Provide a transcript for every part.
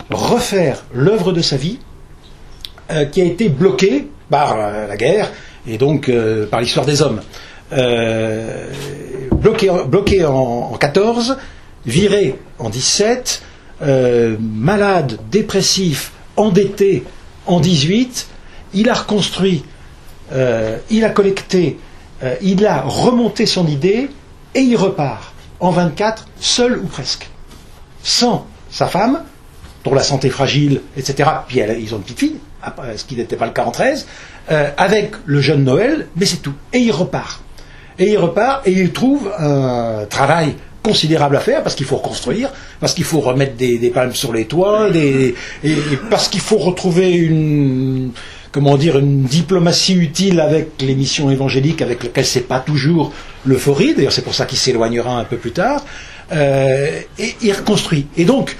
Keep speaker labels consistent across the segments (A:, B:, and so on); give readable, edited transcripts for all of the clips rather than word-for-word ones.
A: refaire l'œuvre de sa vie qui a été bloquée par la guerre et donc par l'histoire des hommes. Bloqué en 14, viré en 17, malade, dépressif, endetté en 18, il a reconstruit, il a collecté, il a remonté son idée et il repart en 24, seul ou presque, sans sa femme, dont la santé fragile, etc. Puis ils ont une petite fille, ce qui n'était pas le cas en 13, avec le jeune Noël, mais c'est tout. Et il repart. Et il trouve un travail considérable à faire, parce qu'il faut reconstruire, parce qu'il faut remettre des palmes sur les toits, et parce qu'il faut retrouver une diplomatie utile avec les missions évangéliques avec lesquelles c'est pas toujours l'euphorie, d'ailleurs c'est pour ça qu'il s'éloignera un peu plus tard, et il reconstruit. Et donc,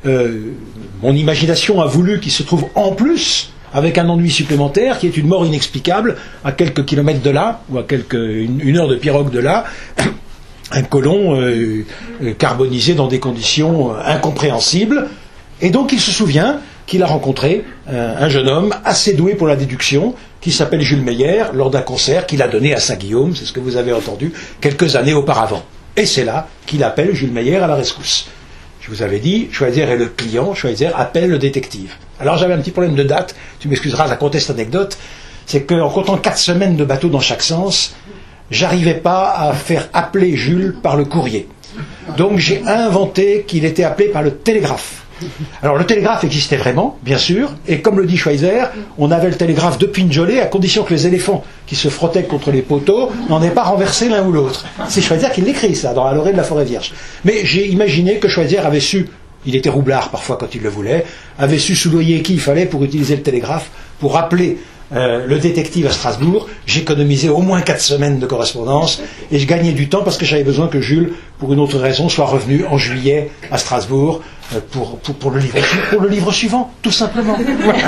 A: mon imagination a voulu qu'il se trouve en plus avec un ennui supplémentaire qui est une mort inexplicable à quelques kilomètres de là, ou à une heure de pirogue de là, un colon carbonisé dans des conditions incompréhensibles. Et donc il se souvient qu'il a rencontré un jeune homme assez doué pour la déduction, qui s'appelle Jules Meyer, lors d'un concert qu'il a donné à Saint-Guillaume, c'est ce que vous avez entendu quelques années auparavant. Et c'est là qu'il appelle Jules Meyer à la rescousse. Je vous avais dit, Schweitzer est le client, Schweitzer appelle le détective. Alors j'avais un petit problème de date, tu m'excuseras, la conteste anecdote, c'est qu'en comptant 4 semaines de bateau dans chaque sens, j'arrivais pas à faire appeler Jules par le courrier. Donc j'ai inventé qu'il était appelé par le télégraphe. Alors le télégraphe existait vraiment, bien sûr, et comme le dit Schweitzer, on avait le télégraphe de Pinjolé à condition que les éléphants qui se frottaient contre les poteaux n'en aient pas renversé l'un ou l'autre. C'est Schweitzer qui l'écrit ça, dans La Lorée de la Forêt Vierge. Mais j'ai imaginé que Schweitzer avait su, il était roublard parfois quand il le voulait, avait su soudoyer qui il fallait pour utiliser le télégraphe, pour appeler le détective à Strasbourg. J'économisais au moins 4 semaines de correspondance et je gagnais du temps parce que j'avais besoin que Jules, pour une autre raison, soit revenu en juillet à Strasbourg pour le livre suivant, tout simplement.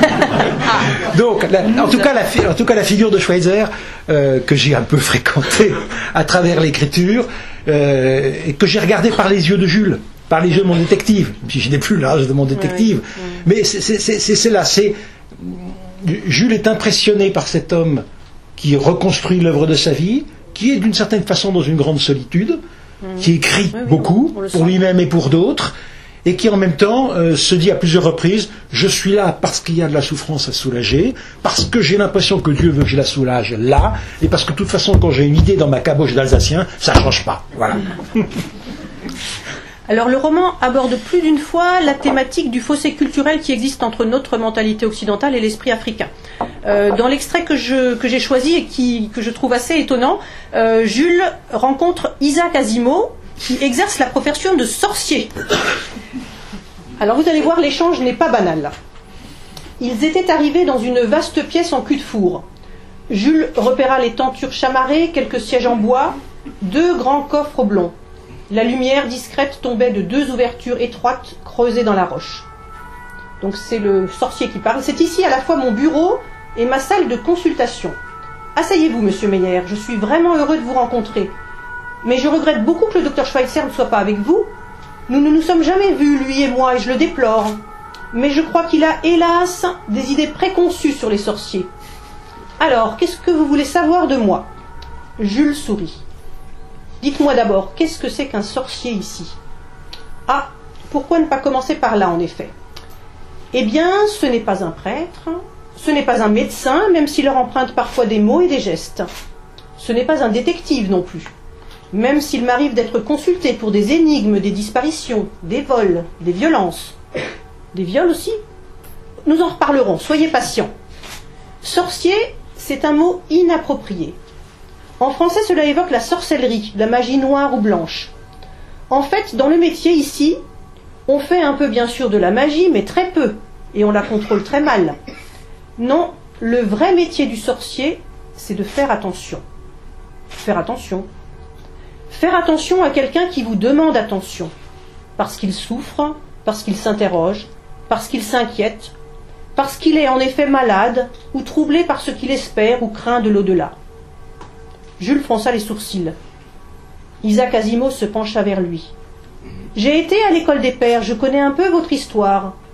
A: Donc, en tout cas, la figure de Schweitzer que j'ai un peu fréquentée à travers l'écriture et que j'ai regardée par les yeux de Jules, par les yeux de mon détective, si je n'ai plus l'âge de mon détective, mais c'est là, Jules est impressionné par cet homme qui reconstruit l'œuvre de sa vie, qui est d'une certaine façon dans une grande solitude, qui écrit beaucoup pour lui-même et pour d'autres, et qui en même temps se dit à plusieurs reprises, je suis là parce qu'il y a de la souffrance à soulager, parce que j'ai l'impression que Dieu veut que je la soulage là, et parce que de toute façon quand j'ai une idée dans ma caboche d'Alsacien, ça ne change pas. Voilà.
B: Alors le roman aborde plus d'une fois la thématique du fossé culturel qui existe entre notre mentalité occidentale et l'esprit africain. Dans l'extrait que j'ai choisi et que je trouve assez étonnant, Jules rencontre Isaac Asimov qui exerce la profession de sorcier. Alors vous allez voir, l'échange n'est pas banal. Ils étaient arrivés dans une vaste pièce en cul-de-four. Jules repéra les tentures chamarrées, quelques sièges en bois, 2 grands coffres oblongs. La lumière discrète tombait de 2 ouvertures étroites creusées dans la roche. Donc c'est le sorcier qui parle. C'est ici à la fois mon bureau et ma salle de consultation. Asseyez-vous, monsieur Meyer, je suis vraiment heureux de vous rencontrer. Mais je regrette beaucoup que le docteur Schweitzer ne soit pas avec vous. Nous ne nous sommes jamais vus, lui et moi, et je le déplore. Mais je crois qu'il a, hélas, des idées préconçues sur les sorciers. Alors, qu'est-ce que vous voulez savoir de moi ? Jules sourit. Dites-moi d'abord, qu'est-ce que c'est qu'un sorcier ici ? Ah, pourquoi ne pas commencer par là, en effet ? Eh bien, ce n'est pas un prêtre, ce n'est pas un médecin, même s'il leur emprunte parfois des mots et des gestes. Ce n'est pas un détective non plus, même s'il m'arrive d'être consulté pour des énigmes, des disparitions, des vols, des violences. Des viols aussi ? Nous en reparlerons, soyez patients. Sorcier, c'est un mot inapproprié. En français, cela évoque la sorcellerie, la magie noire ou blanche. En fait, dans le métier ici, on fait un peu bien sûr de la magie, mais très peu, et on la contrôle très mal. Non, le vrai métier du sorcier, c'est de faire attention. Faire attention. Faire attention à quelqu'un qui vous demande attention, parce qu'il souffre, parce qu'il s'interroge, parce qu'il s'inquiète, parce qu'il est en effet malade, ou troublé par ce qu'il espère ou craint de l'au-delà. Jules fronça les sourcils. Isaac Asimov se pencha vers lui. « J'ai été à l'école des pères, je connais un peu votre histoire.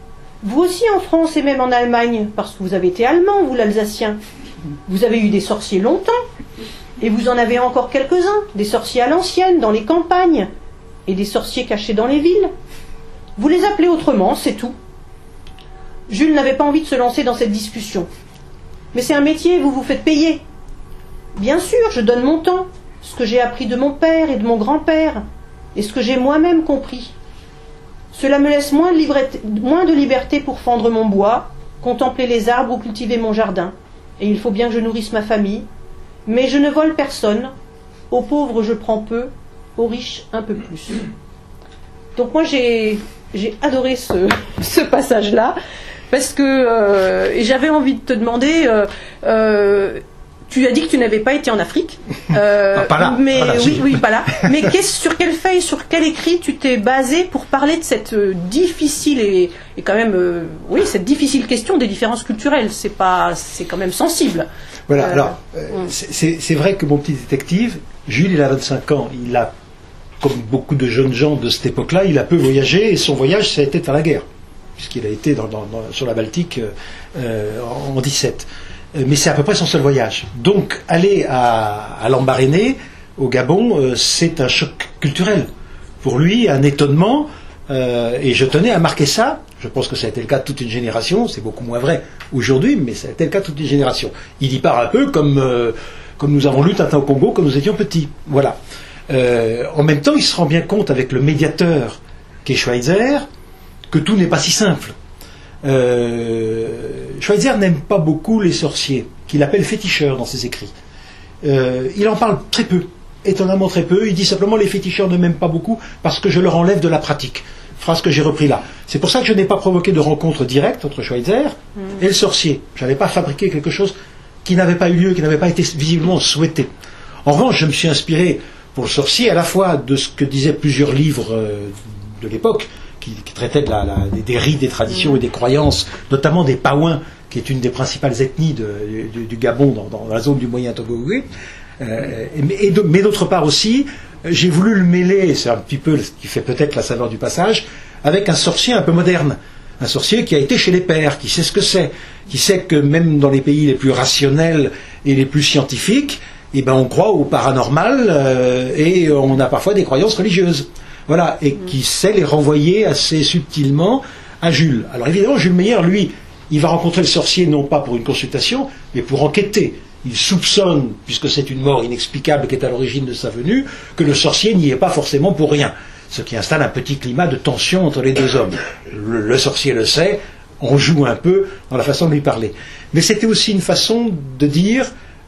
B: Vous aussi en France et même en Allemagne, parce que vous avez été allemand, vous l'Alsacien, vous avez eu des sorciers longtemps, et vous en avez encore quelques-uns, des sorciers à l'ancienne, dans les campagnes, et des sorciers cachés dans les villes. Vous les appelez autrement, c'est tout. Jules n'avait pas envie de se lancer dans cette discussion. Mais c'est un métier, vous vous faites payer. Bien sûr, je donne mon temps, ce que j'ai appris de mon père et de mon grand-père, et ce que j'ai moi-même compris. Cela me laisse moins de liberté pour fendre mon bois, contempler les arbres ou cultiver mon jardin. Et il faut bien que je nourrisse ma famille. Mais je ne vole personne. Aux pauvres, je prends peu. Aux riches, un peu plus. Donc moi, j'ai adoré ce passage-là, parce que et j'avais envie de te demander... tu as dit que tu n'avais pas été en Afrique.
A: Pas là.
B: Mais
A: pas là,
B: oui, pas là. Mais sur quelle feuille, sur quel écrit tu t'es basé pour parler de cette difficile et quand même, cette difficile question des différences culturelles. C'est quand même sensible.
A: Voilà. C'est vrai que mon petit détective, Jules, il a 25 ans. Il a, comme beaucoup de jeunes gens de cette époque-là, il a peu voyagé et son voyage, ça a été à la guerre, puisqu'il a été sur la Baltique en 17. Mais c'est à peu près son seul voyage. Donc, aller à Lambaréné, au Gabon, c'est un choc culturel. Pour lui, un étonnement, et je tenais à marquer ça. Je pense que ça a été le cas de toute une génération. C'est beaucoup moins vrai aujourd'hui, mais ça a été le cas de toute une génération. Il y part un peu comme nous avons lu Tintin au Congo quand nous étions petits. Voilà. En même temps, il se rend bien compte avec le médiateur qu'est Schweitzer que tout n'est pas si simple. Schweitzer n'aime pas beaucoup les sorciers, qu'il appelle féticheurs dans ses écrits. Il en parle très peu, étonnamment très peu. Il dit simplement les féticheurs ne m'aiment pas beaucoup parce que je leur enlève de la pratique. Phrase que j'ai repris là. C'est pour ça que je n'ai pas provoqué de rencontre directe entre Schweitzer et le sorcier. Je n'avais pas fabriqué quelque chose qui n'avait pas eu lieu, qui n'avait pas été visiblement souhaité. En revanche, je me suis inspiré pour le sorcier à la fois de ce que disaient plusieurs livres de l'époque, qui traitait des rites, des traditions et des croyances, notamment des Pawins, qui est une des principales ethnies du Gabon dans la zone du Moyen-Togooué. Mais d'autre part aussi, j'ai voulu le mêler, c'est un petit peu ce qui fait peut-être la saveur du passage, avec un sorcier un peu moderne. Un sorcier qui a été chez les pairs, qui sait ce que c'est, qui sait que même dans les pays les plus rationnels et les plus scientifiques, on croit au paranormal et on a parfois des croyances religieuses. Voilà, et qui sait les renvoyer assez subtilement à Jules. Alors évidemment, Jules Meyer, lui, il va rencontrer le sorcier non pas pour une consultation, mais pour enquêter. Il soupçonne, puisque c'est une mort inexplicable qui est à l'origine de sa venue, que le sorcier n'y est pas forcément pour rien. Ce qui installe un petit climat de tension entre les deux hommes. Le sorcier le sait, on joue un peu dans la façon de lui parler. Mais c'était aussi une façon de dire...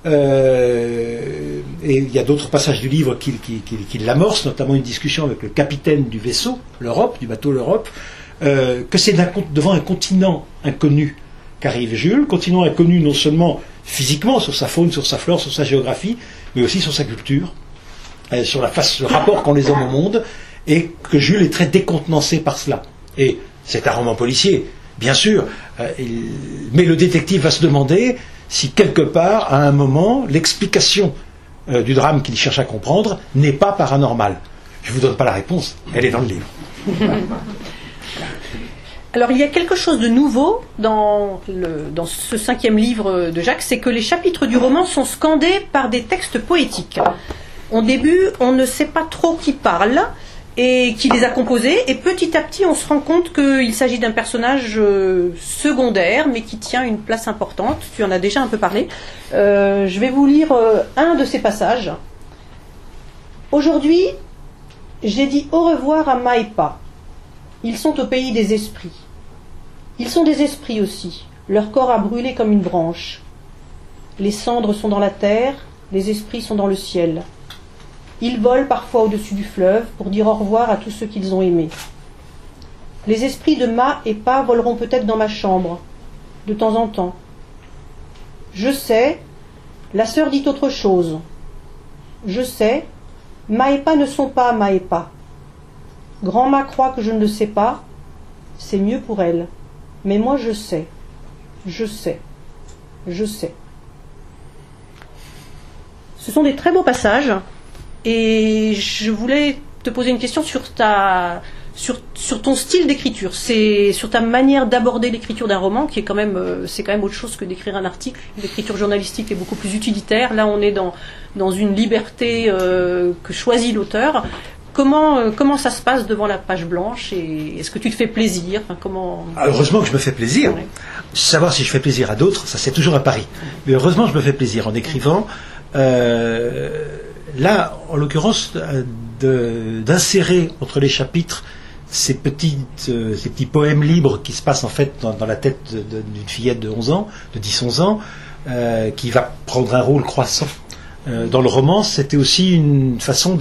A: et il y a d'autres passages du livre qui l'amorcent, notamment une discussion avec le capitaine du vaisseau, du bateau l'Europe, que c'est devant un continent inconnu qu'arrive Jules, continent inconnu non seulement physiquement, sur sa faune, sur sa flore, sur sa géographie, mais aussi sur sa culture, sur le rapport qu'ont les hommes au monde, et que Jules est très décontenancé par cela. Et c'est un roman policier, bien sûr, mais le détective va se demander si quelque part, à un moment, l'explication du drame qu'il cherche à comprendre n'est pas paranormale. Je ne vous donne pas la réponse, elle est dans le livre.
B: Alors il y a quelque chose de nouveau dans ce 5e livre de Jacques, c'est que les chapitres du roman sont scandés par des textes poétiques. Au début, on ne sait pas trop qui parle et qui les a composés, et petit à petit on se rend compte qu'il s'agit d'un personnage secondaire mais qui tient une place importante. Tu en as déjà un peu parlé. Je vais vous lire un de ces passages. Aujourd'hui, j'ai dit au revoir à Maïpa. Ils sont au pays des esprits. Ils sont des esprits aussi. Leur corps a brûlé comme une branche. Les cendres sont dans la terre, les esprits sont dans le ciel. Ils volent parfois au-dessus du fleuve pour dire au revoir à tous ceux qu'ils ont aimés. Les esprits de Ma et Pa voleront peut-être dans ma chambre, de temps en temps. Je sais, la sœur dit autre chose. Je sais, Ma et Pa ne sont pas Ma et Pa. Grand Ma croit que je ne le sais pas, c'est mieux pour elle. Mais moi je sais, je sais, je sais. Ce sont des très beaux passages. Et je voulais te poser une question sur sur ton style d'écriture, c'est sur ta manière d'aborder l'écriture d'un roman, qui est quand même, c'est quand même autre chose que d'écrire un article. L'écriture journalistique est beaucoup plus utilitaire. Là, on est dans une liberté que choisit l'auteur. Comment ça se passe devant la page blanche, et est-ce que tu te fais plaisir?
A: Alors, heureusement que je me fais plaisir. Ouais. Savoir si je fais plaisir à d'autres, ça c'est toujours un pari. Mais heureusement, je me fais plaisir en écrivant. Là, en l'occurrence, d'insérer entre les chapitres ces petits poèmes libres qui se passent en fait dans la tête d'une fillette de 11 ans, de 10-11 ans, qui va prendre un rôle croissant dans le roman. C'était aussi une façon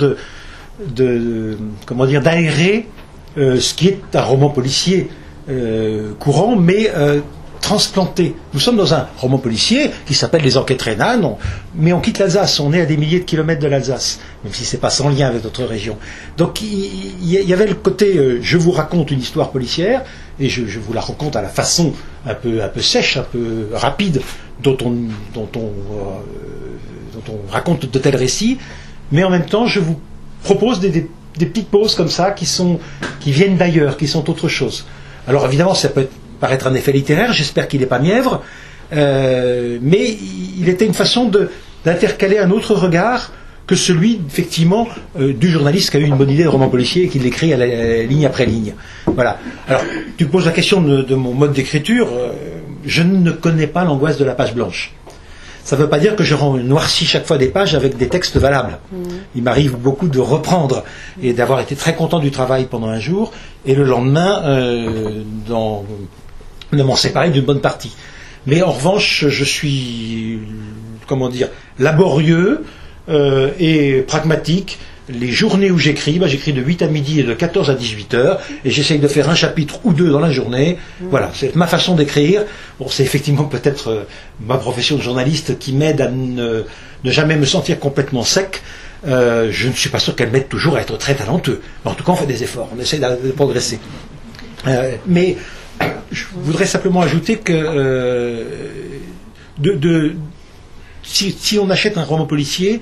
A: d'aérer ce qui est un roman policier courant, mais transplanté. Nous sommes dans un roman policier qui s'appelle Les Enquêtes rhénanes, mais on quitte l'Alsace, on est à des milliers de kilomètres de l'Alsace, même si c'est pas sans lien avec d'autres régions. Donc il y avait le côté je vous raconte une histoire policière, et je vous la raconte à la façon un peu sèche, un peu rapide dont on raconte de tels récits, mais en même temps je vous propose des petites pauses comme ça qui viennent d'ailleurs, qui sont autre chose. Alors évidemment, ça peut paraître un effet littéraire, j'espère qu'il n'est pas mièvre, mais il était une façon d'intercaler un autre regard que celui, effectivement, du journaliste qui a eu une bonne idée de roman policier et qui l'écrit ligne après ligne. Voilà. Alors, tu poses la question de mon mode d'écriture. Je ne connais pas l'angoisse de la page blanche. Ça ne veut pas dire que je noircis chaque fois des pages avec des textes valables. Il m'arrive beaucoup de reprendre et d'avoir été très content du travail pendant un jour, et le lendemain de m'en séparer d'une bonne partie. Mais en revanche, je suis, laborieux et pragmatique. Les journées où j'écris, j'écris de 8 à midi et de 14 à 18 heures, et j'essaye de faire un chapitre ou deux dans la journée. Voilà, c'est ma façon d'écrire. Bon, c'est effectivement peut-être ma profession de journaliste qui m'aide à ne jamais me sentir complètement sec. Je ne suis pas sûr qu'elle m'aide toujours à être très talentueux. Mais en tout cas, on fait des efforts, on essaie de progresser. Mais je voudrais simplement ajouter que si on achète un roman policier,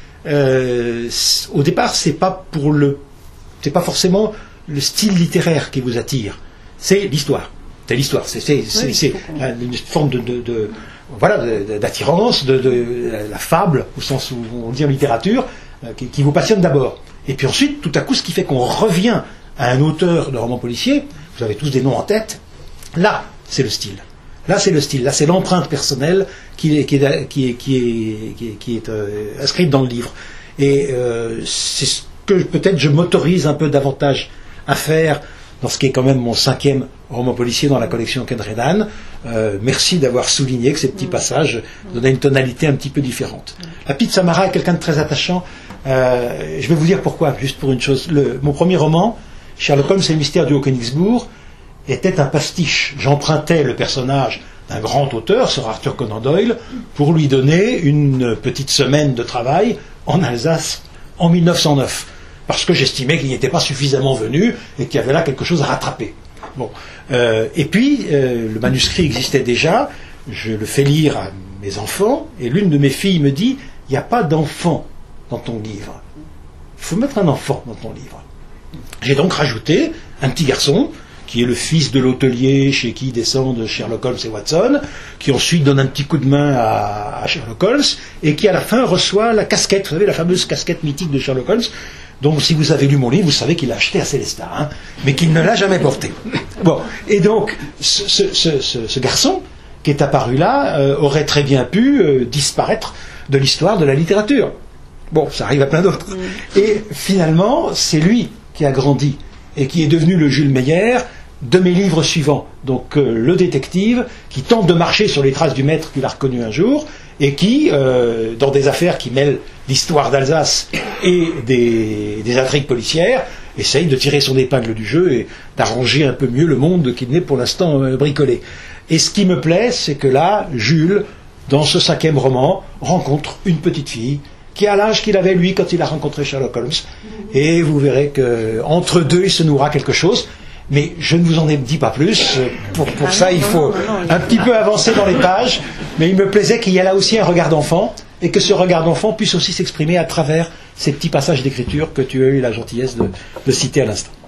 A: au départ, c'est pas forcément le style littéraire qui vous attire, c'est l'histoire. C'est l'histoire, c'est une forme d'attirance, de la fable, au sens où on dit en littérature, qui vous passionne d'abord. Et puis ensuite, tout à coup, ce qui fait qu'on revient à un auteur de roman policier, vous avez tous des noms en tête, là, c'est le style. Là, c'est l'empreinte personnelle qui est inscrite dans le livre. Et c'est ce que peut-être je m'autorise un peu davantage à faire dans ce qui est quand même mon 5e roman policier dans la collection Enquêtes rhénanes. Merci d'avoir souligné que ces petits passages donnaient une tonalité un petit peu différente. La petite Samara est quelqu'un de très attachant. Je vais vous dire pourquoi, juste pour une chose. Mon premier roman, Sherlock Holmes et le mystère du Haut-Königsbourg, était un pastiche. J'empruntais le personnage d'un grand auteur, Sir Arthur Conan Doyle, pour lui donner une petite semaine de travail en Alsace en 1909, parce que j'estimais qu'il n'y était pas suffisamment venu et qu'il y avait là quelque chose à rattraper. Bon. Et puis, le manuscrit existait déjà, je le fais lire à mes enfants, et l'une de mes filles me dit « Il n'y a pas d'enfant dans ton livre. Il faut mettre un enfant dans ton livre. » J'ai donc rajouté un petit garçon, qui est le fils de l'hôtelier chez qui descendent Sherlock Holmes et Watson, qui ensuite donne un petit coup de main à Sherlock Holmes, et qui à la fin reçoit la casquette, vous savez, la fameuse casquette mythique de Sherlock Holmes, dont si vous avez lu mon livre, vous savez qu'il l'a acheté à Célestat, mais qu'il ne l'a jamais porté. Bon, et donc, ce garçon, qui est apparu là, aurait très bien pu disparaître de l'histoire de la littérature. Bon, ça arrive à plein d'autres. Et finalement, c'est lui qui a grandi, et qui est devenu le Jules Meyer de mes livres suivants. Donc le détective qui tente de marcher sur les traces du maître qu'il a reconnu un jour, et qui, dans des affaires qui mêlent l'histoire d'Alsace et des intrigues policières, essaye de tirer son épingle du jeu et d'arranger un peu mieux le monde qu'il n'est pour l'instant bricolé. Et ce qui me plaît, c'est que là, Jules, dans ce 5e roman, rencontre une petite fille qui a l'âge qu'il avait lui quand il a rencontré Sherlock Holmes. Et vous verrez qu'entre deux, il se nouera quelque chose. Mais je ne vous en dis pas plus. Pour ça, il faut un petit peu avancer dans les pages. Mais il me plaisait qu'il y ait là aussi un regard d'enfant, et que ce regard d'enfant puisse aussi s'exprimer à travers ces petits passages d'écriture que tu as eu la gentillesse de citer à l'instant.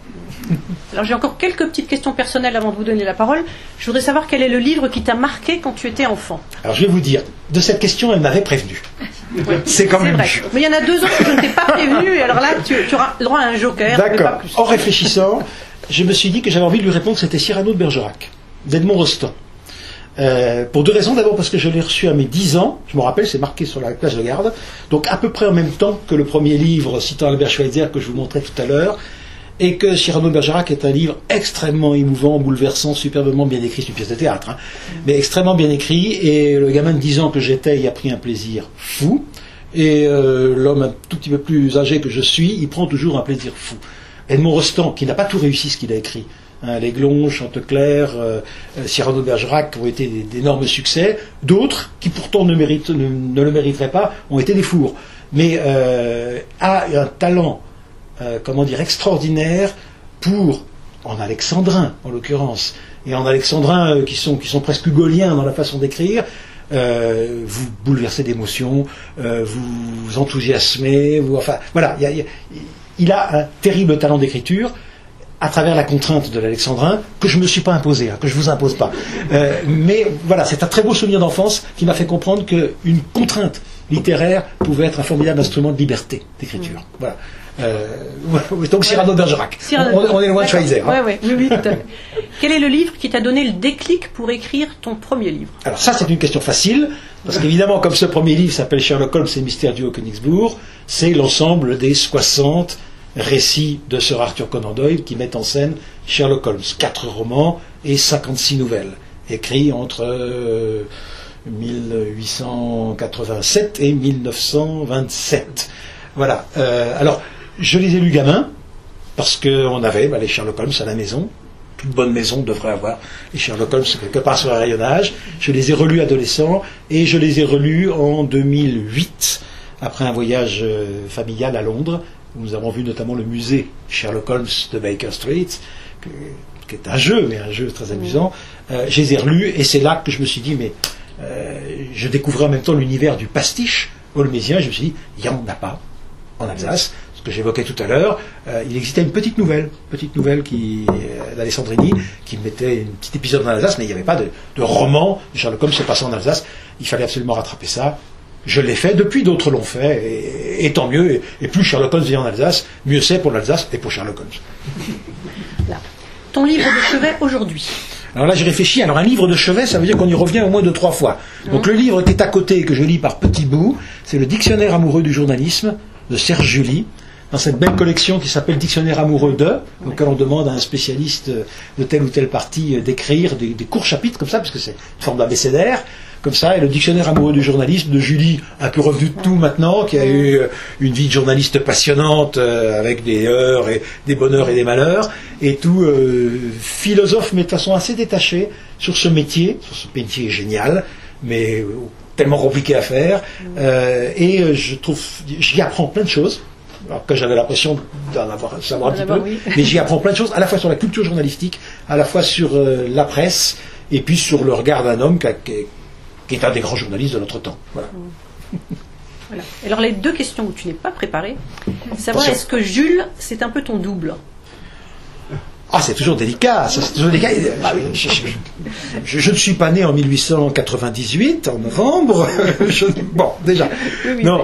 B: Alors j'ai encore quelques petites questions personnelles avant de vous donner la parole. Je voudrais savoir quel est le livre qui t'a marqué quand tu étais enfant.
A: Alors je vais vous dire, de cette question, elle m'avait prévenu.
B: Oui,
A: c'est quand même
B: vrai. Mais il y en a 2 autres que je ne t'ai pas prévenu, et alors là, tu auras le droit à un joker.
A: D'accord. En réfléchissant, je me suis dit que j'avais envie de lui répondre que c'était Cyrano de Bergerac, d'Edmond Rostand. Pour 2 raisons. D'abord parce que je l'ai reçu à mes 10 ans, je me rappelle, c'est marqué sur la place de garde, donc à peu près en même temps que le premier livre citant Albert Schweitzer que je vous montrais tout à l'heure, et que Cyrano de Bergerac est un livre extrêmement émouvant, bouleversant, superbement bien écrit, c'est une pièce de théâtre, hein, mais extrêmement bien écrit, et le gamin de 10 ans que j'étais y a pris un plaisir fou, et l'homme un tout petit peu plus âgé que je suis, il prend toujours un plaisir fou. Edmond Rostand, qui n'a pas tout réussi ce qu'il a écrit, L'Aiglon, Chanteclair, Cyrano de Bergerac ont été d'énormes succès. D'autres, qui pourtant ne le mériteraient pas, ont été des fours. Mais a un talent, extraordinaire pour, en alexandrin en l'occurrence, et en alexandrin qui sont presque hugoliens dans la façon d'écrire, vous bouleversez d'émotions, vous enthousiasmez, voilà, il a un terrible talent d'écriture, à travers la contrainte de l'alexandrin, que je ne me suis pas imposé, que je ne vous impose pas. Mais voilà, c'est un très beau souvenir d'enfance qui m'a fait comprendre qu'une contrainte littéraire pouvait être un formidable instrument de liberté d'écriture. Voilà. Donc Cyrano de Bergerac. On est loin de Schweitzer.
B: Oui, tout à fait. Quel est le livre qui t'a donné le déclic pour écrire ton premier livre?
A: Alors ça, c'est une question facile, parce qu'évidemment, comme ce premier livre s'appelle Sherlock Holmes et le mystère du Haut-Königsbourg, c'est l'ensemble des 60 récits de Sir Arthur Conan Doyle qui mettent en scène Sherlock Holmes. 4 romans et 56 nouvelles, écrits entre 1887 et 1927. Voilà. Alors, je les ai lus gamin, parce qu'on avait les Sherlock Holmes à la maison. Toute bonne maison devrait avoir les Sherlock Holmes quelque part sur un rayonnage. Je les ai relus adolescents, et je les ai relus en 2008, après un voyage familial à Londres, où nous avons vu notamment le musée Sherlock Holmes de Baker Street, qui est un jeu, mais un jeu très amusant. Je les ai relus, et c'est là que je me suis dit, mais je découvrais en même temps l'univers du pastiche holmésien. Je me suis dit, il n'y en a pas en Alsace. Ce que j'évoquais tout à l'heure, il existait une petite nouvelle d'Alessandrini qui mettait un petit épisode en Alsace, mais il n'y avait pas de roman de Sherlock Holmes se passant en Alsace. Il fallait absolument rattraper ça. Je l'ai fait, depuis d'autres l'ont fait, et tant mieux, et plus Sherlock Holmes vient en Alsace, mieux c'est pour l'Alsace et pour Sherlock Holmes.
B: Là. Ton livre de chevet aujourd'hui?
A: Alors là, j'ai réfléchi. Alors un livre de chevet, ça veut dire qu'on y revient au moins 2-3 fois. Donc le livre qui est à côté et que je lis par petits bouts, c'est le Dictionnaire amoureux du journalisme de Serge July, dans cette belle collection qui s'appelle Dictionnaire amoureux de, auquel on demande à un spécialiste de telle ou telle partie d'écrire des courts chapitres comme ça, parce que c'est une forme d'abécédaire, comme ça, et le Dictionnaire amoureux du journalisme de Julie, un peu revenu de tout maintenant, qui a eu une vie de journaliste passionnante, avec des heures et des bonheurs et des malheurs, et tout philosophe, mais de façon assez détachée sur ce métier génial, mais tellement compliqué à faire, et je trouve, j'y apprends plein de choses. Alors que j'avais l'impression d'en savoir un petit peu, oui. Mais j'y apprends plein de choses, à la fois sur la culture journalistique, à la fois sur la presse, et puis sur le regard d'un homme qui est un des grands journalistes de notre temps. Voilà.
B: Voilà. Alors les 2 questions où tu n'es pas préparé, savoir est-ce que Jules, c'est un peu ton double?
A: Ah, c'est toujours délicat. C'est toujours délicat. Je ne suis pas né en 1898, en novembre. Bon, déjà. Oui, non.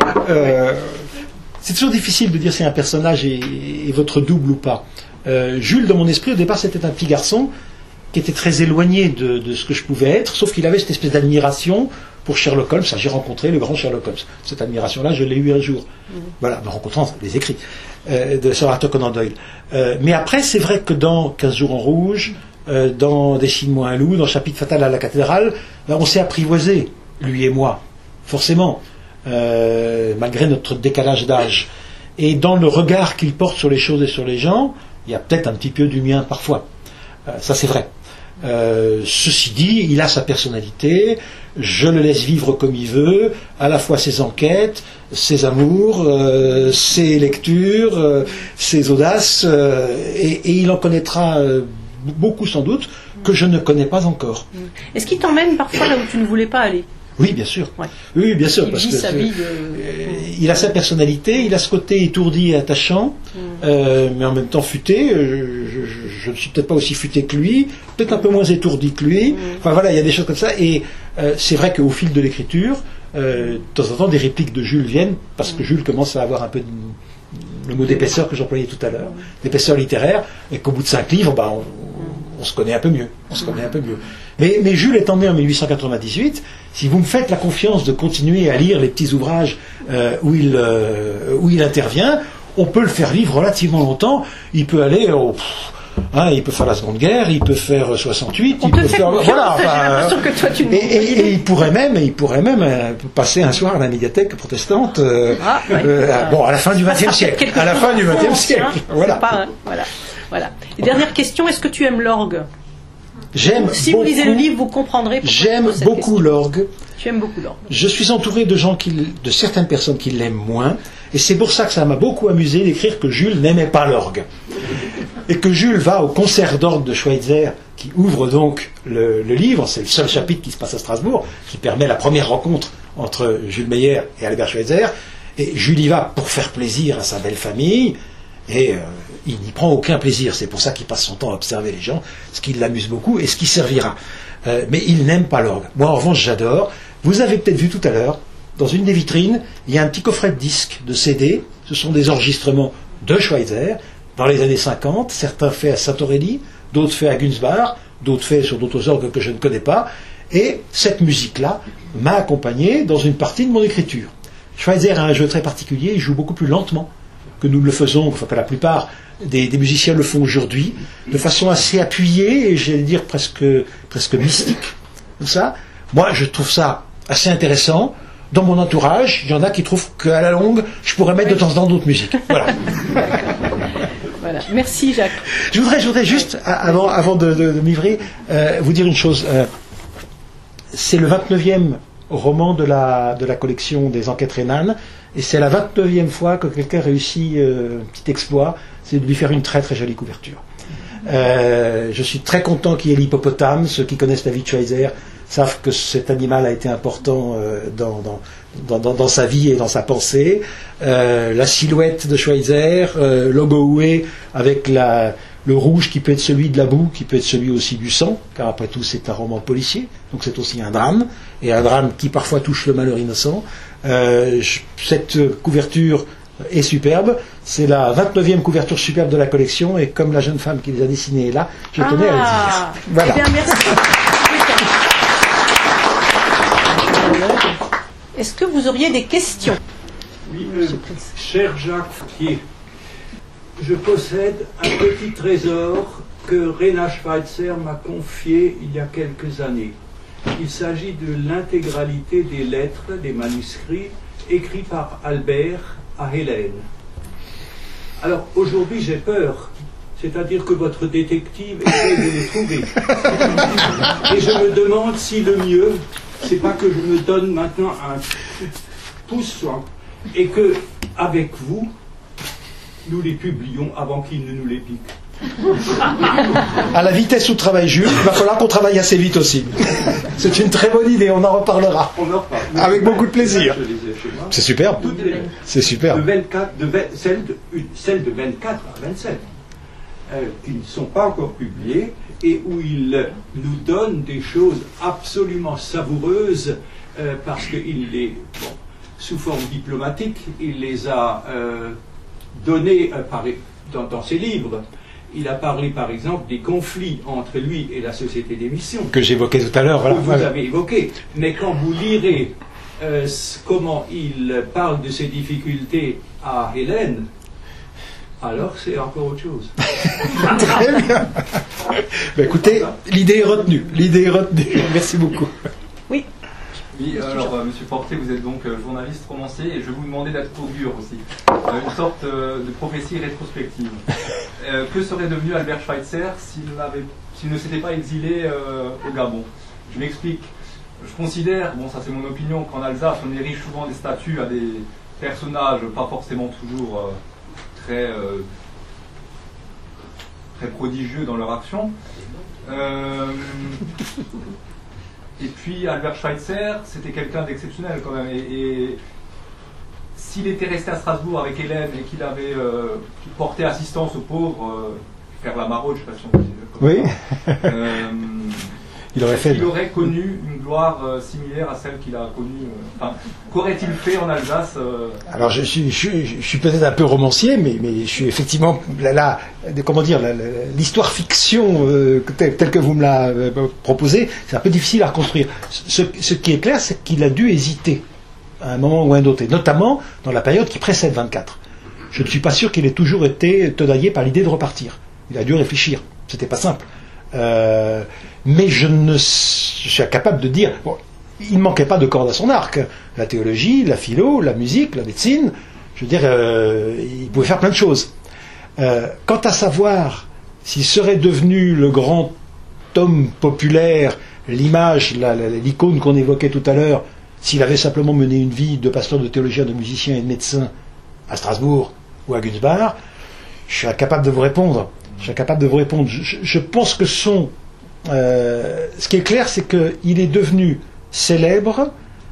A: C'est toujours difficile de dire si un personnage est votre double ou pas. Jules, dans mon esprit, au départ, c'était un petit garçon qui était très éloigné de ce que je pouvais être, sauf qu'il avait cette espèce d'admiration pour Sherlock Holmes. J'ai rencontré le grand Sherlock Holmes. Cette admiration-là, je l'ai eue un jour. Voilà, en rencontrant les écrits de Sir Arthur Conan Doyle. Mais après, c'est vrai que dans 15 jours en rouge, dans Dessine-moi un loup, dans Chapitre fatal à la cathédrale, on s'est apprivoisé, lui et moi, forcément. Malgré notre décalage d'âge. Et dans le regard qu'il porte sur les choses et sur les gens, il y a peut-être un petit peu du mien parfois. Ça c'est vrai. Ceci dit, il a sa personnalité, je le laisse vivre comme il veut, à la fois ses enquêtes, ses amours, ses lectures, ses audaces, et il en connaîtra beaucoup sans doute, que je ne connais pas encore.
B: Est-ce qu'il t'emmène parfois là où tu ne voulais pas aller ?
A: Oui, bien sûr.
B: Ouais.
A: Oui, bien sûr,
B: il
A: parce
B: vit
A: que
B: sa vie
A: il a sa personnalité, il a ce côté étourdi et attachant, mais en même temps futé. je ne suis peut-être pas aussi futé que lui, peut-être un peu moins étourdi que lui. Enfin voilà, il y a des choses comme ça. Et c'est vrai qu'au fil de l'écriture, de temps en temps, des répliques de Jules viennent, parce que Jules commence à avoir un peu le mot d'épaisseur que j'employais tout à l'heure, d'épaisseur littéraire, et qu'au bout de 5 livres, on se connaît un peu mieux. Mais Jules étant né en 1898, si vous me faites la confiance de continuer à lire les petits ouvrages où il intervient, on peut le faire vivre relativement longtemps. Il peut aller il peut faire la Seconde Guerre, il peut faire 68, il peut faire
B: voilà.
A: Et il pourrait même passer un soir à la médiathèque protestante. À la fin du XXe siècle. À la fin du XXe siècle. Voilà.
B: Voilà. Et dernière question, est-ce que tu aimes l'orgue? Si
A: vous
B: lisez le livre, vous comprendrez pourquoi.
A: J'aime beaucoup l'orgue.
B: Tu aimes beaucoup l'orgue.
A: Je suis entouré de de certaines personnes qui l'aiment moins, et c'est pour ça que ça m'a beaucoup amusé d'écrire que Jules n'aimait pas l'orgue. Et que Jules va au concert d'orgue de Schweitzer, qui ouvre donc le livre, c'est le seul chapitre qui se passe à Strasbourg, qui permet la première rencontre entre Jules Meyer et Albert Schweitzer, et Jules y va pour faire plaisir à sa belle famille, et il n'y prend aucun plaisir. C'est pour ça qu'il passe son temps à observer les gens, ce qui l'amuse beaucoup et ce qui servira. Mais il n'aime pas l'orgue. Moi, en revanche, j'adore. Vous avez peut-être vu tout à l'heure, dans une des vitrines, il y a un petit coffret de disques, de CD. Ce sont des enregistrements de Schweitzer, dans les années 50, certains faits à Satorelli, d'autres faits à Günzbach, d'autres faits sur d'autres orgues que je ne connais pas. Et cette musique-là m'a accompagné dans une partie de mon écriture. Schweitzer a un jeu très particulier, il joue beaucoup plus lentement que nous le faisons, enfin que la plupart des musiciens le font aujourd'hui, de façon assez appuyée et j'allais dire presque mystique. Tout ça. Moi, je trouve ça assez intéressant. Dans mon entourage, il y en a qui trouvent qu'à la longue, je pourrais mettre de temps en temps d'autres musiques. Voilà.
B: Voilà. Merci Jacques.
A: Je voudrais juste, avant de m'ivrer, vous dire une chose. C'est le 29e roman de la collection des Enquêtes Rhénanes, et c'est la 29e fois que quelqu'un réussit un petit exploit, c'est de lui faire une très très jolie couverture. Je suis très content qu'il y ait l'hippopotame. Ceux qui connaissent la vie de Schweitzer savent que cet animal a été important dans sa vie et dans sa pensée. La silhouette de Schweitzer, l'oboe avec le rouge qui peut être celui de la boue, qui peut être celui aussi du sang, car après tout c'est un roman policier, donc c'est aussi un drame, et un drame qui parfois touche le malheur innocent. Cette couverture est superbe, c'est la 29e couverture superbe de la collection, et comme la jeune femme qui les a dessinés est là, je tenais à le dire. Voilà.
B: Eh bien, merci. Est-ce que vous auriez des questions?
C: Oui, cher Jacques Fouquier, je possède un petit trésor que Rena Schweitzer m'a confié il y a quelques années. Il s'agit de l'intégralité des lettres, des manuscrits écrits par Albert à Hélène. Alors aujourd'hui j'ai peur, c'est-à-dire que votre détective essaie de les trouver. Et je me demande si le mieux, c'est pas que je me donne maintenant un pouce et que, avec vous, nous les publions avant qu'ils ne nous les piquent.
A: À la vitesse où travaille Jules, il va falloir qu'on travaille assez vite aussi. C'est une très bonne idée, on en reparlera.
C: On en reparle.
A: Avec beaucoup de plaisir. C'est superbe. C'est superbe.
C: Celles de 24 à 27, qui ne sont pas encore publiées, et où il nous donne des choses absolument savoureuses, parce qu'il les, sous forme diplomatique, il les a données dans ses livres. Il a parlé par exemple des conflits entre lui et la société d'émission.
A: Que j'évoquais tout à l'heure. Voilà.
C: Que vous avez évoqué. Mais quand vous lirez comment il parle de ses difficultés à Hélène, alors c'est encore autre chose.
A: Très bien. Ben, écoutez, l'idée est retenue. Merci beaucoup.
B: Oui.
D: Oui, alors Monsieur Porté, vous êtes donc journaliste romancier et je vais vous demander d'être augure aussi. Une sorte de prophétie rétrospective. Que serait devenu Albert Schweitzer s'il ne s'était pas exilé au Gabon? Je m'explique. Je considère, ça c'est mon opinion, qu'en Alsace on érige souvent des statues à des personnages pas forcément toujours très prodigieux dans leur action. Et puis Albert Schweitzer, c'était quelqu'un d'exceptionnel quand même. Et s'il était resté à Strasbourg avec Hélène et qu'il avait porté assistance aux pauvres, faire la maraude, je sais pas si on dit comme
A: Oui.
D: ça.
A: Il aurait fait.
D: Il aurait connu une gloire similaire à celle qu'il a connue. Enfin, qu'aurait-il fait en Alsace
A: Alors je suis peut-être un peu romancier, mais je suis effectivement l'histoire fiction telle que vous me la proposez, c'est un peu difficile à reconstruire. Ce qui est clair, c'est qu'il a dû hésiter à un moment ou à un autre, et notamment dans la période qui précède 24. Je ne suis pas sûr qu'il ait toujours été tenaillé par l'idée de repartir. Il a dû réfléchir. C'était pas simple. Mais je suis incapable de dire. Bon, il ne manquait pas de cordes à son arc. La théologie, la philo, la musique, la médecine. Je veux dire, il pouvait faire plein de choses. Quant à savoir s'il serait devenu le grand homme populaire, l'image, l'icône qu'on évoquait tout à l'heure, s'il avait simplement mené une vie de pasteur, de théologien, de musicien et de médecin à Strasbourg ou à Günzbach, je suis incapable de vous répondre. Je pense que ce qui est clair, c'est qu'il est devenu célèbre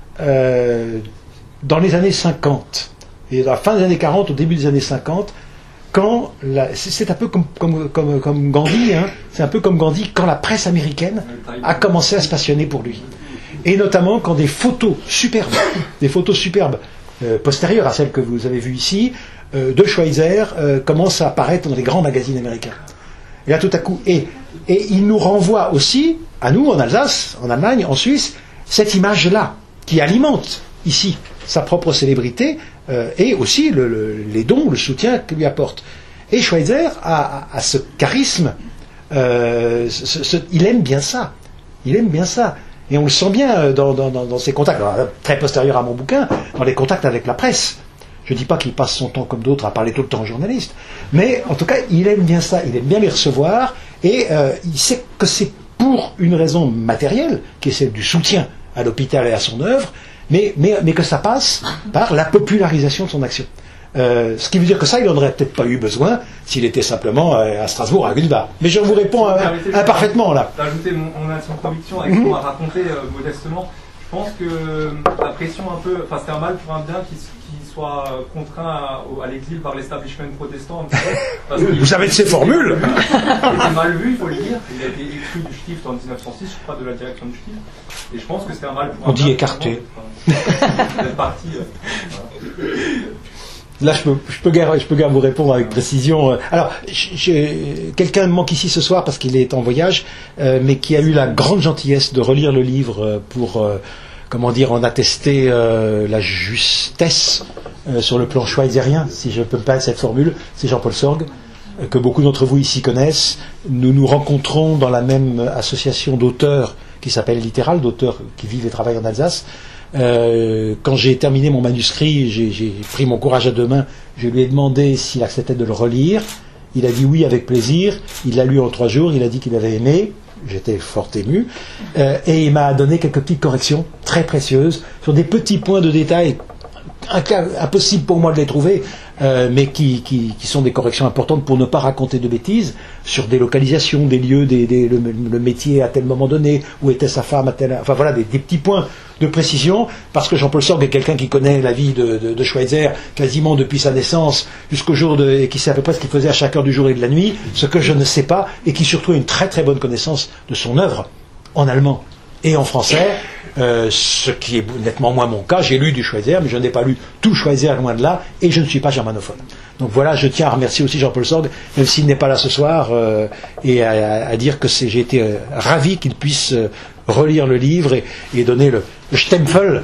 A: dans les années 50. Et à la fin des années 40, au début des années 50, quand c'est un peu comme Gandhi, hein, c'est un peu comme Gandhi quand la presse américaine a commencé à se passionner pour lui. Et notamment quand des photos superbes postérieures à celles que vous avez vues ici, de Schweitzer, commencent à apparaître dans les grands magazines américains. Et là, tout à coup, et il nous renvoie aussi, à nous, en Alsace, en Allemagne, en Suisse, cette image-là, qui alimente, ici, sa propre célébrité, et aussi les dons, le soutien qu'il lui apporte. Et Schweitzer a ce charisme, il aime bien ça. Et on le sent bien dans ses contacts, très postérieurs à mon bouquin, dans les contacts avec la presse. Je ne dis pas qu'il passe son temps comme d'autres à parler tout le temps aux journalistes, mais en tout cas, il aime bien ça, il aime bien les recevoir, et il sait que c'est pour une raison matérielle, qui est celle du soutien à l'hôpital et à son œuvre, mais que ça passe par la popularisation de son action. Ce qui veut dire que ça, il n'en aurait peut-être pas eu besoin s'il était simplement à Strasbourg, à Günzbach. Mais je vous réponds imparfaitement là.
D: D'ajouter mon action de conviction avec ce qu'on a raconté modestement. Je pense que la pression un peu, enfin c'était un mal pour un bien qui soit contraint à l'exil par l'establishment protestant un petit peu. Parce
A: vous savez de ces formules.
D: Il était mal vu, il faut le dire. Il a été exclu du Stift en 1906, je crois, de la direction du Stift. Et je pense que c'était un mal pour un bien.
A: On dit écarté.
D: D'être parti.
A: Là, je peux guère vous répondre avec précision. Alors, quelqu'un me manque ici ce soir parce qu'il est en voyage, mais qui a eu la grande gentillesse de relire le livre pour, en attester la justesse sur le plan schweizerien, si je peux me permettre cette formule. C'est Jean-Paul Sorgue, que beaucoup d'entre vous ici connaissent. Nous nous rencontrons dans la même association d'auteurs qui s'appelle Littéral, d'auteurs qui vivent et travaillent en Alsace. Quand j'ai terminé mon manuscrit, j'ai pris mon courage à deux mains, je lui ai demandé s'il acceptait de le relire. Il a dit oui avec plaisir, il l'a lu en 3 jours, il a dit qu'il avait aimé, j'étais fort ému, et il m'a donné quelques petites corrections très précieuses sur des petits points de détail, impossible pour moi de les trouver, mais qui sont des corrections importantes pour ne pas raconter de bêtises sur des localisations, des lieux, le métier à tel moment donné, où était sa femme à tel... Enfin voilà, des petits points de précision, parce que Jean-Paul Sorgue est quelqu'un qui connaît la vie de Schweitzer quasiment depuis sa naissance jusqu'au jour et qui sait à peu près ce qu'il faisait à chaque heure du jour et de la nuit, ce que je ne sais pas, et qui surtout a une très très bonne connaissance de son œuvre en allemand et en français, ce qui est nettement moins mon cas. J'ai lu du Schweitzer, mais je n'ai pas lu tout Schweitzer, loin de là, et je ne suis pas germanophone. Donc voilà, je tiens à remercier aussi Jean-Paul Sorgue, même s'il n'est pas là ce soir, et à dire que j'ai été ravi qu'il puisse relire le livre et donner le Stempel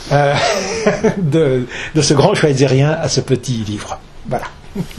A: de ce grand Schweizerien à ce petit livre. Voilà.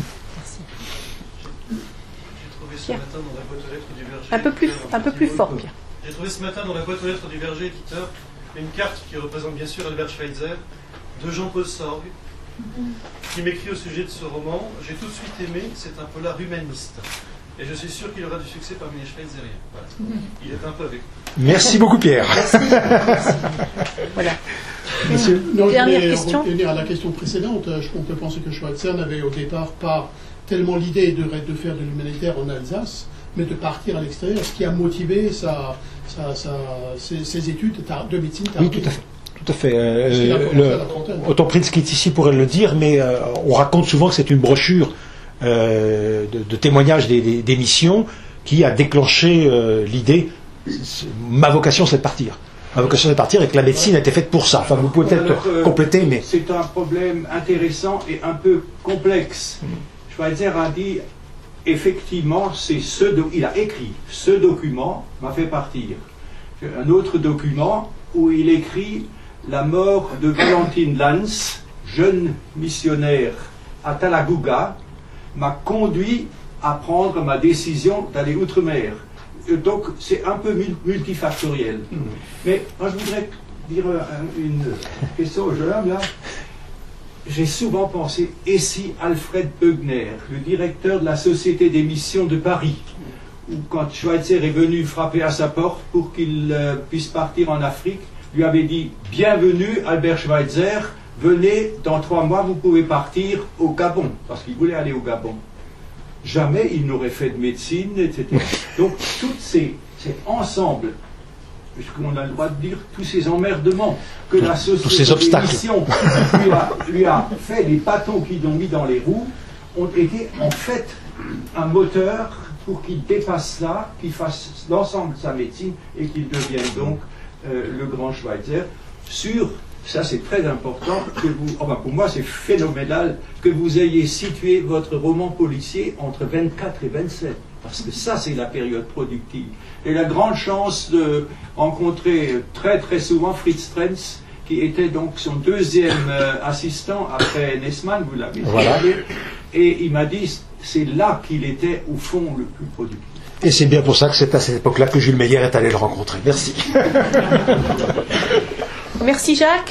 B: Un peu plus fort, Pierre.
E: J'ai trouvé ce matin dans la boîte aux lettres du Verger éditeur une carte qui représente bien sûr Albert Schweitzer, de Jean-Paul Sorgue, qui m'écrit au sujet de ce roman. J'ai tout de suite aimé, c'est un polar humaniste. Et je suis sûr qu'il aura du succès parmi les Schweizeriens. Voilà. Il est un peu avec vous.
A: Merci beaucoup, Pierre.
B: Merci. Voilà.
F: Monsieur,
B: Dernière question.
F: Pour revenir à la question précédente, on peut penser que Schweitzer n'avait au départ pas tellement l'idée de faire de l'humanitaire en Alsace, mais de partir à l'extérieur, ce qui a motivé ses études de médecine tardive.
A: Oui, tout à fait. Otto Prinz qui est ici pourrait le dire, mais on raconte souvent que c'est une brochure de témoignages des missions qui a déclenché l'idée. Ma vocation, c'est de partir. Ma vocation, c'est de partir et que la médecine a été faite pour ça. Enfin, vous pouvez peut-être compléter, mais...
C: C'est un problème intéressant et un peu complexe. Schweitzer a dit, effectivement, il a écrit « Ce document m'a fait partir ». Un autre document où il écrit « La mort de Valentine Lanz, jeune missionnaire à Talaguga, m'a conduit à prendre ma décision d'aller outre-mer ». Donc c'est un peu multifactoriel. Mais moi je voudrais dire une question au jeune homme là. J'ai souvent pensé, et si Alfred Bögner, le directeur de la Société des missions de Paris, où quand Schweitzer est venu frapper à sa porte pour qu'il puisse partir en Afrique, lui avait dit « Bienvenue Albert Schweitzer, venez, dans 3 mois vous pouvez partir au Gabon », parce qu'il voulait aller au Gabon. Jamais il n'aurait fait de médecine, etc. Donc, tous ces ensembles, puisqu'on a le droit de dire tous ces emmerdements que la société de mission lui a fait, les bâtons qu'ils ont mis dans les roues, ont été en fait un moteur pour qu'il dépasse ça, qu'il fasse l'ensemble de sa médecine et qu'il devienne donc le grand Schweitzer sur... Ça, c'est très important, pour moi, c'est phénoménal que vous ayez situé votre roman policier entre 24 et 27, parce que ça, c'est la période productive. Et la grande chance de rencontrer très, très souvent Fritz Strenz, qui était donc son 2e assistant après Nesman, vous l'avez dit, voilà. Et il m'a dit, c'est là qu'il était, au fond, le plus productif.
A: Et c'est bien pour ça que c'est à cette époque-là que Jules Meyer est allé le rencontrer. Merci.
B: Merci Jacques.